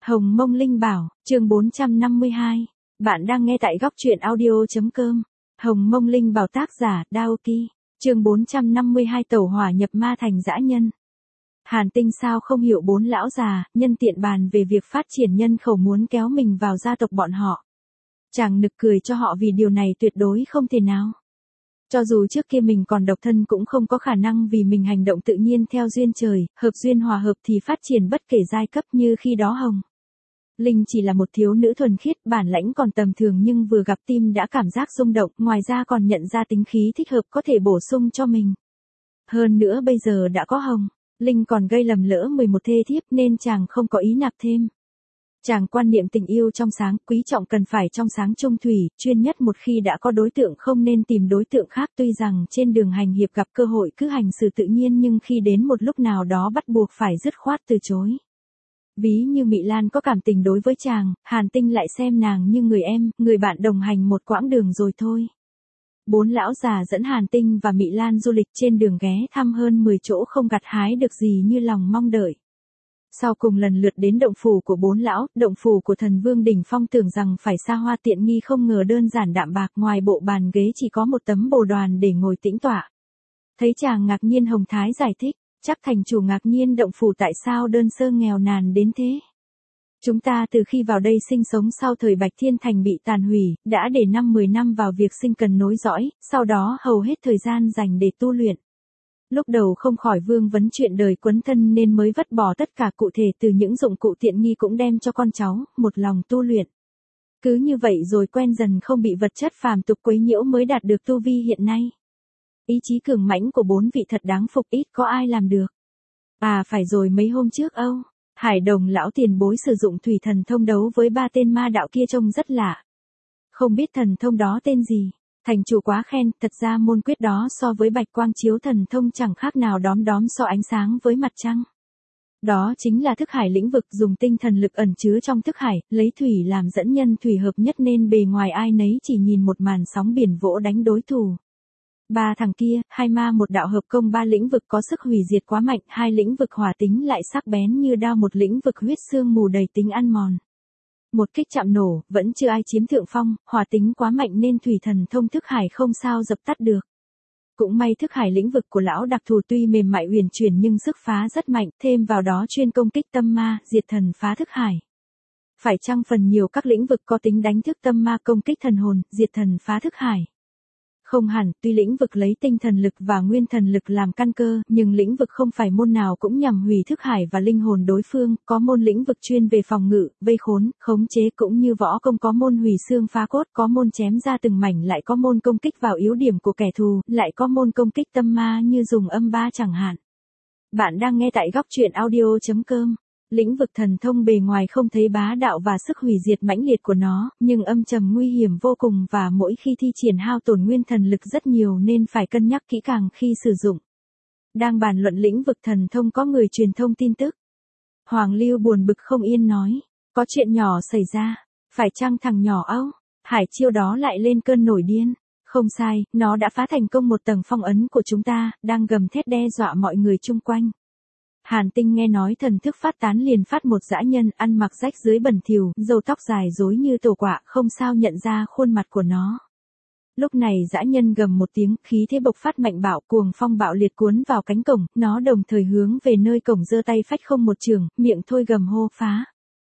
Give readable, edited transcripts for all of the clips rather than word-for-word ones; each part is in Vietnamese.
Hồng Mông Linh Bảo, chương 452. Bạn đang nghe tại góc truyện audio.com. Hồng Mông Linh Bảo tác giả, Daoki. Chương 452 tẩu hỏa nhập ma thành dã nhân. Hàn Tinh sao không hiểu bốn lão già, nhân tiện bàn về việc phát triển nhân khẩu muốn kéo mình vào gia tộc bọn họ. Chàng nực cười cho họ vì điều này tuyệt đối không thể nào. Cho dù trước kia mình còn độc thân cũng không có khả năng vì mình hành động tự nhiên theo duyên trời, hợp duyên hòa hợp thì phát triển bất kể giai cấp như khi đó Hồng Linh chỉ là một thiếu nữ thuần khiết, bản lãnh còn tầm thường nhưng vừa gặp tim đã cảm giác rung động, ngoài ra còn nhận ra tính khí thích hợp có thể bổ sung cho mình. Hơn nữa bây giờ đã có Hồng Linh còn gây lầm lỡ 11 thê thiếp nên chàng không có ý nạp thêm. Chàng quan niệm tình yêu trong sáng, quý trọng cần phải trong sáng trung thủy, chuyên nhất một khi đã có đối tượng không nên tìm đối tượng khác, tuy rằng trên đường hành hiệp gặp cơ hội cứ hành xử tự nhiên nhưng khi đến một lúc nào đó bắt buộc phải dứt khoát từ chối. Ví như Mị Lan có cảm tình đối với chàng, Hàn Tinh lại xem nàng như người em, người bạn đồng hành một quãng đường rồi thôi. Bốn lão già dẫn Hàn Tinh và Mị Lan du lịch, trên đường ghé thăm hơn 10 chỗ không gặt hái được gì như lòng mong đợi. Sau cùng lần lượt đến động phủ của bốn lão, động phủ của thần Vương Đỉnh Phong tưởng rằng phải xa hoa tiện nghi không ngờ đơn giản đạm bạc, ngoài bộ bàn ghế chỉ có một tấm bồ đoàn để ngồi tĩnh tọa. Thấy chàng ngạc nhiên, Hồng Thái giải thích, chắc thành chủ ngạc nhiên động phủ tại sao đơn sơ nghèo nàn đến thế. Chúng ta từ khi vào đây sinh sống sau thời Bạch Thiên Thành bị tàn hủy, đã để 5-10 năm vào việc sinh cần nối dõi, sau đó hầu hết thời gian dành để tu luyện. Lúc đầu không khỏi vương vấn chuyện đời quấn thân nên mới vứt bỏ tất cả, cụ thể từ những dụng cụ tiện nghi cũng đem cho con cháu, một lòng tu luyện. Cứ như vậy rồi quen dần không bị vật chất phàm tục quấy nhiễu mới đạt được tu vi hiện nay. Ý chí cường mãnh của bốn vị thật đáng phục, ít có ai làm được. À phải rồi, mấy hôm trước Hải Đồng lão tiền bối sử dụng thủy thần thông đấu với 3 tên ma đạo kia trông rất lạ. Không biết thần thông đó tên gì. Thành chủ quá khen, thật ra môn quyết đó so với bạch quang chiếu thần thông chẳng khác nào đóm đóm so ánh sáng với mặt trăng. Đó chính là thức hải lĩnh vực, dùng tinh thần lực ẩn chứa trong thức hải, lấy thủy làm dẫn nhân, thủy hợp nhất nên bề ngoài ai nấy chỉ nhìn một màn sóng biển vỗ đánh đối thủ. Ba thằng kia, hai ma một đạo hợp công, ba lĩnh vực có sức hủy diệt quá mạnh, hai lĩnh vực hỏa tính lại sắc bén như đao, một lĩnh vực huyết xương mù đầy tính ăn mòn. Một kích chạm nổ, vẫn chưa ai chiếm thượng phong, hỏa tính quá mạnh nên thủy thần thông thức hải không sao dập tắt được. Cũng may thức hải lĩnh vực của lão đặc thù tuy mềm mại huyền chuyển nhưng sức phá rất mạnh, thêm vào đó chuyên công kích tâm ma, diệt thần phá thức hải. Phải chăng phần nhiều các lĩnh vực có tính đánh thức tâm ma, công kích thần hồn, diệt thần phá thức hải? Không hẳn, tuy lĩnh vực lấy tinh thần lực và nguyên thần lực làm căn cơ, nhưng lĩnh vực không phải môn nào cũng nhằm hủy thức hải và linh hồn đối phương, có môn lĩnh vực chuyên về phòng ngự, vây khốn, khống chế, cũng như võ công có môn hủy xương phá cốt, có môn chém ra từng mảnh, lại có môn công kích vào yếu điểm của kẻ thù, lại có môn công kích tâm ma như dùng âm ba chẳng hạn. Bạn đang nghe tại góc truyện audio.com. Lĩnh vực thần thông bề ngoài không thấy bá đạo và sức hủy diệt mãnh liệt của nó, nhưng âm trầm nguy hiểm vô cùng và mỗi khi thi triển hao tổn nguyên thần lực rất nhiều nên phải cân nhắc kỹ càng khi sử dụng. Đang bàn luận lĩnh vực thần thông có người truyền thông tin tức. Hoàng Lưu buồn bực không yên nói, có chuyện nhỏ xảy ra, phải chăng thằng nhỏ Hải Chiêu đó lại lên cơn nổi điên? Không sai, nó đã phá thành công một tầng phong ấn của chúng ta, đang gầm thét đe dọa mọi người chung quanh. Hàn Tinh nghe nói thần thức phát tán liền phát một dã nhân, ăn mặc rách rưới bẩn thỉu, râu tóc dài rối như tổ quạ, không sao nhận ra khuôn mặt của nó. Lúc này dã nhân gầm một tiếng, khí thế bộc phát mạnh bạo, cuồng phong bạo liệt cuốn vào cánh cổng, nó đồng thời hướng về nơi cổng giơ tay phách không một trường, miệng thôi gầm hô phá.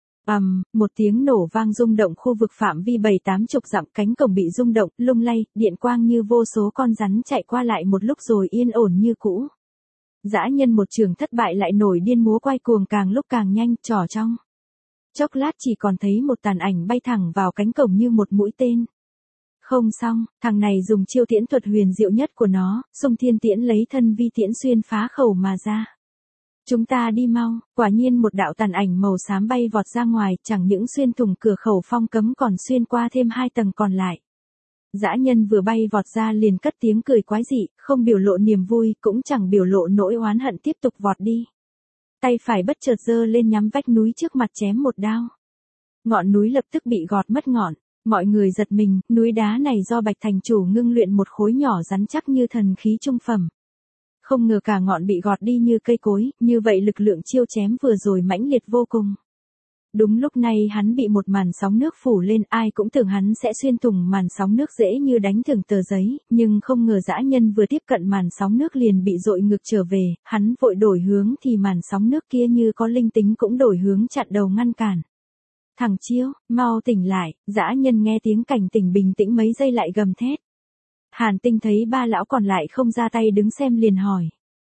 Một tiếng nổ vang rung động khu vực phạm vi 7-80 dặm, cánh cổng bị rung động, lung lay, điện quang như vô số con rắn chạy qua lại một lúc rồi yên ổn như cũ. Dã nhân một trường thất bại lại nổi điên múa quay cuồng, càng lúc càng nhanh, trỏ trong chốc lát chỉ còn thấy một tàn ảnh bay thẳng vào cánh cổng như một mũi tên. Không xong, thằng này dùng chiêu tiễn thuật huyền diệu nhất của nó, xung thiên tiễn lấy thân vi tiễn xuyên phá khẩu mà ra. Chúng ta đi mau, quả nhiên một đạo tàn ảnh màu xám bay vọt ra ngoài, chẳng những xuyên thủng cửa khẩu phong cấm còn xuyên qua thêm 2 tầng còn lại. Dã nhân vừa bay vọt ra liền cất tiếng cười quái dị, không biểu lộ niềm vui, cũng chẳng biểu lộ nỗi oán hận, tiếp tục vọt đi. Tay phải bất chợt giơ lên nhắm vách núi trước mặt chém một đao. Ngọn núi lập tức bị gọt mất ngọn, mọi người giật mình, núi đá này do Bạch thành chủ ngưng luyện một khối nhỏ rắn chắc như thần khí trung phẩm. Không ngờ cả ngọn bị gọt đi như cây cối, như vậy lực lượng chiêu chém vừa rồi mãnh liệt vô cùng. Đúng lúc này hắn bị một màn sóng nước phủ lên, ai cũng tưởng hắn sẽ xuyên thủng màn sóng nước dễ như đánh thủng tờ giấy, nhưng không ngờ dã nhân vừa tiếp cận màn sóng nước liền bị dội ngược trở về, hắn vội đổi hướng thì màn sóng nước kia như có linh tính cũng đổi hướng chặn đầu ngăn cản. Thằng Chiêu, mau tỉnh lại, dã nhân nghe tiếng cảnh tỉnh bình tĩnh mấy giây lại gầm thét. Hàn Tinh thấy ba lão còn lại không ra tay đứng xem liền hỏi.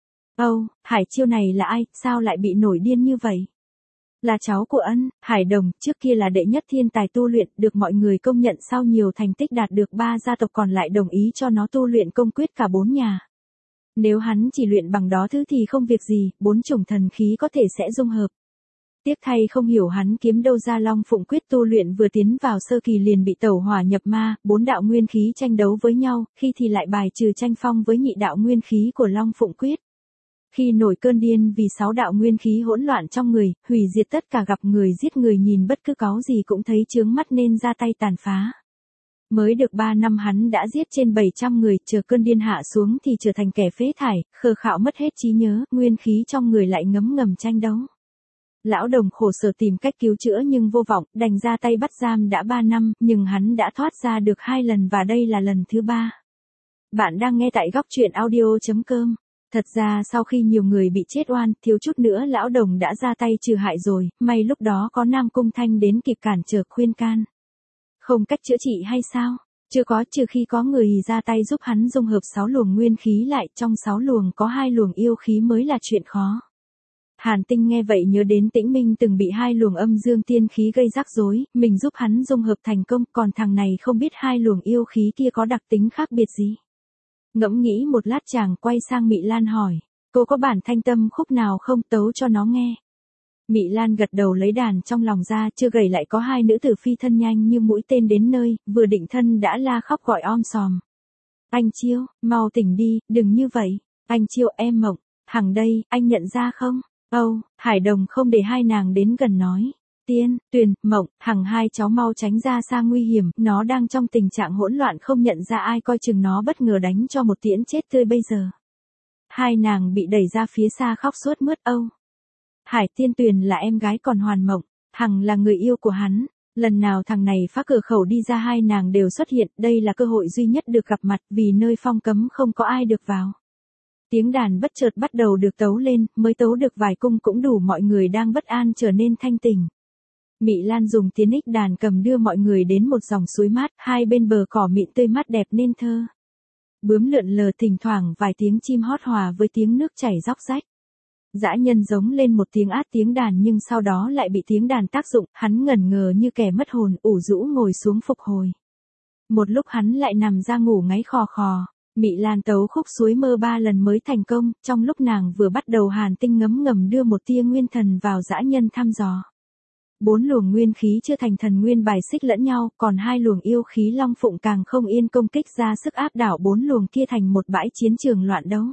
Âu, Hải Chiêu này là ai, sao lại bị nổi điên như vậy? Là cháu của Ân, Hải Đồng, trước kia là đệ nhất thiên tài tu luyện, được mọi người công nhận sau nhiều thành tích đạt được 3 gia tộc còn lại đồng ý cho nó tu luyện công quyết cả 4 nhà. Nếu hắn chỉ luyện bằng đó thứ thì không việc gì, 4 chủng thần khí có thể sẽ dung hợp. Tiếc thay không hiểu hắn kiếm đâu ra Long Phụng Quyết tu luyện vừa tiến vào sơ kỳ liền bị tẩu hỏa nhập ma, 4 đạo nguyên khí tranh đấu với nhau, khi thì lại bài trừ tranh phong với nhị đạo nguyên khí của Long Phụng Quyết. Khi nổi cơn điên vì 6 đạo nguyên khí hỗn loạn trong người, hủy diệt tất cả gặp người giết người nhìn bất cứ có gì cũng thấy chướng mắt nên ra tay tàn phá. Mới được 3 năm hắn đã giết trên 700 người, chờ cơn điên hạ xuống thì trở thành kẻ phế thải, khờ khạo mất hết trí nhớ, nguyên khí trong người lại ngấm ngầm tranh đấu. Lão Đồng khổ sở tìm cách cứu chữa nhưng vô vọng, đành ra tay bắt giam đã 3 năm, nhưng hắn đã thoát ra được 2 lần và đây là lần thứ 3. Bạn đang nghe tại góc truyện audio.com. Thật ra sau khi nhiều người bị chết oan, thiếu chút nữa Lão Đồng đã ra tay trừ hại rồi, may lúc đó có Nam Cung Thanh đến kịp cản trở khuyên can. Không cách chữa trị hay sao? Chưa có, trừ khi có người ra tay giúp hắn dung hợp 6 luồng nguyên khí lại, trong 6 luồng có 2 luồng yêu khí mới là chuyện khó. Hàn Tinh nghe vậy nhớ đến Tĩnh Minh từng bị 2 luồng âm dương tiên khí gây rắc rối, mình giúp hắn dung hợp thành công, còn thằng này không biết 2 luồng yêu khí kia có đặc tính khác biệt gì. Ngẫm nghĩ một lát chàng quay sang Mị Lan hỏi, cô có bản thanh tâm khúc nào không, tấu cho nó nghe. Mị Lan gật đầu lấy đàn trong lòng ra, chưa gầy lại có 2 nữ tử phi thân nhanh như mũi tên đến nơi, vừa định thân đã la khóc gọi om sòm. Anh Chiêu, mau tỉnh đi, đừng như vậy. Anh Chiêu, em Mộng, Hằng đây, anh nhận ra không? Âu, Hải Đồng không để hai nàng đến gần nói. Tiên, Tuyền, Mộng, Hằng hai cháu mau tránh ra xa nguy hiểm, nó đang trong tình trạng hỗn loạn không nhận ra ai, coi chừng nó bất ngờ đánh cho một tiễn chết tươi bây giờ. Hai nàng bị đẩy ra phía xa khóc suốt mướt. Âu, Hải, Tiên Tuyền là em gái còn Hoàn Mộng, Hằng là người yêu của hắn. Lần nào thằng này phá cửa khẩu đi ra hai nàng đều xuất hiện, đây là cơ hội duy nhất được gặp mặt vì nơi phong cấm không có ai được vào. Tiếng đàn bất chợt bắt đầu được tấu lên, mới tấu được vài cung cũng đủ mọi người đang bất an trở nên thanh tỉnh. Mị Lan dùng tiếng ích đàn cầm đưa mọi người đến một dòng suối mát, hai bên bờ cỏ mịn tươi mát đẹp nên thơ. Bướm lượn lờ, thỉnh thoảng vài tiếng chim hót hòa với tiếng nước chảy róc rách. Dã nhân giống lên một tiếng át tiếng đàn nhưng sau đó lại bị tiếng đàn tác dụng, hắn ngẩn ngơ như kẻ mất hồn, ủ rũ ngồi xuống phục hồi. Một lúc hắn lại nằm ra ngủ ngáy khò khò. Mị Lan tấu khúc suối mơ 3 lần mới thành công, trong lúc nàng vừa bắt đầu Hàn Tinh ngấm ngầm đưa một tia nguyên thần vào dã nhân thăm dò. 4 luồng nguyên khí chưa thành thần nguyên bài xích lẫn nhau, còn 2 luồng yêu khí Long Phụng càng không yên công kích ra sức áp đảo 4 luồng kia thành một bãi chiến trường loạn đấu.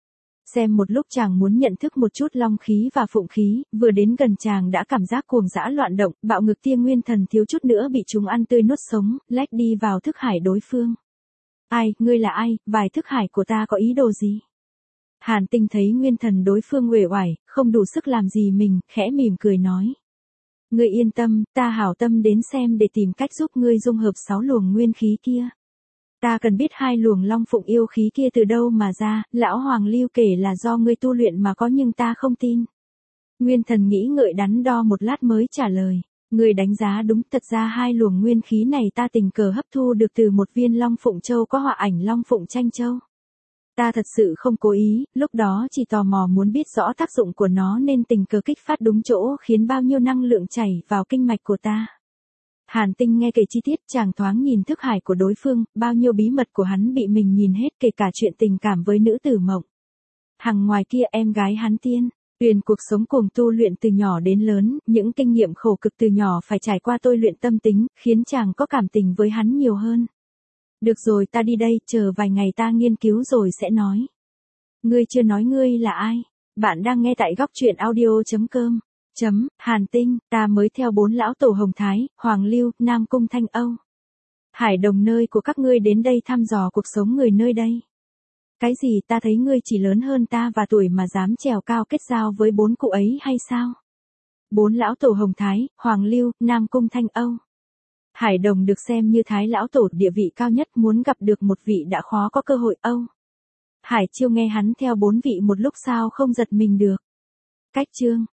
Xem một lúc chàng muốn nhận thức một chút long khí và phụng khí, vừa đến gần chàng đã cảm giác cuồng dã loạn động, bạo ngực tia nguyên thần thiếu chút nữa bị chúng ăn tươi nuốt sống, lách đi vào thức hải đối phương. Ai, ngươi là ai, vài thức hải của ta có ý đồ gì? Hàn Tinh thấy nguyên thần đối phương uể oải, không đủ sức làm gì mình, khẽ mỉm cười nói. Ngươi yên tâm, ta hảo tâm đến xem để tìm cách giúp ngươi dung hợp 6 luồng nguyên khí kia. Ta cần biết 2 luồng Long Phụng yêu khí kia từ đâu mà ra, lão Hoàng Lưu kể là do ngươi tu luyện mà có nhưng ta không tin. Nguyên thần nghĩ ngợi đắn đo một lát mới trả lời. Người đánh giá đúng, thật ra 2 luồng nguyên khí này ta tình cờ hấp thu được từ một viên Long Phụng Châu có họa ảnh Long Phụng Tranh Châu. Ta thật sự không cố ý, lúc đó chỉ tò mò muốn biết rõ tác dụng của nó nên tình cờ kích phát đúng chỗ khiến bao nhiêu năng lượng chảy vào kinh mạch của ta. Hàn Tinh nghe kể chi tiết, chàng thoáng nhìn thức hải của đối phương, bao nhiêu bí mật của hắn bị mình nhìn hết, kể cả chuyện tình cảm với nữ tử Mộng. Hằng ngoài kia em gái hắn Tiên. Tuyền cuộc sống cuồng tu luyện từ nhỏ đến lớn, những kinh nghiệm khổ cực từ nhỏ phải trải qua tôi luyện tâm tính, khiến chàng có cảm tình với hắn nhiều hơn. Được rồi, ta đi đây, chờ vài ngày ta nghiên cứu rồi sẽ nói. Ngươi chưa nói ngươi là ai? Bạn đang nghe tại góc truyện audio.com. Hàn Tinh, ta mới theo 4 lão tổ Hồng Thái, Hoàng Lưu, Nam Cung Thanh Âu. Hải Đồng nơi của các ngươi đến đây thăm dò cuộc sống người nơi đây. Cái gì, ta thấy ngươi chỉ lớn hơn ta và tuổi mà dám trèo cao kết giao với 4 cụ ấy hay sao? 4 lão tổ Hồng Thái, Hoàng Lưu, Nam Cung Thanh Âu. Hải Đồng được xem như Thái lão tổ địa vị cao nhất, muốn gặp được một vị đã khó có cơ hội. Âu Hải Chiêu nghe hắn theo 4 vị một lúc sao không giật mình được. Cách chương